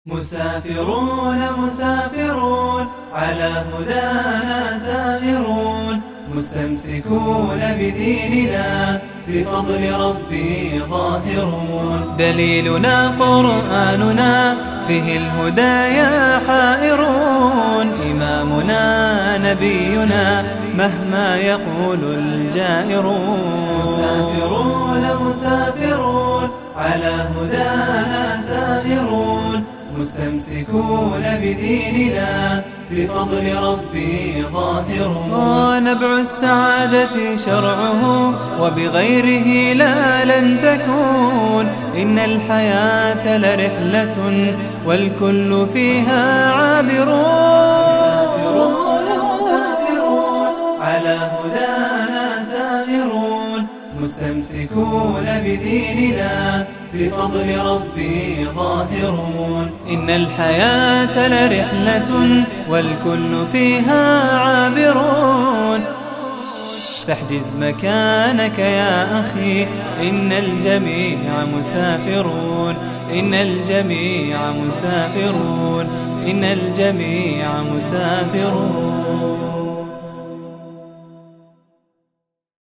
مسافرون مسافرون على هدانا سائرون، مستمسكون بديننا بفضل ربي ظاهرون. دليلنا قرآننا فيه الهدايا حائرون، إمامنا نبينا مهما يقول الجائرون. مسافرون مسافرون على هدانا سائرون، مستمسكون بديننا بفضل ربي ظاهرون. ونبع السعادة شرعه وبغيره لا لن تكون، إن الحياة لرحلة والكل فيها عابرون. مسافرون على هدانا سائرون، مستمسكون بديننا بفضل ربي ظاهرون. إن الحياة لرحلة والكل فيها عابرون. فاحجز مكانك يا أخي، إن الجميع مسافرون، إن الجميع مسافرون، إن الجميع مسافرون.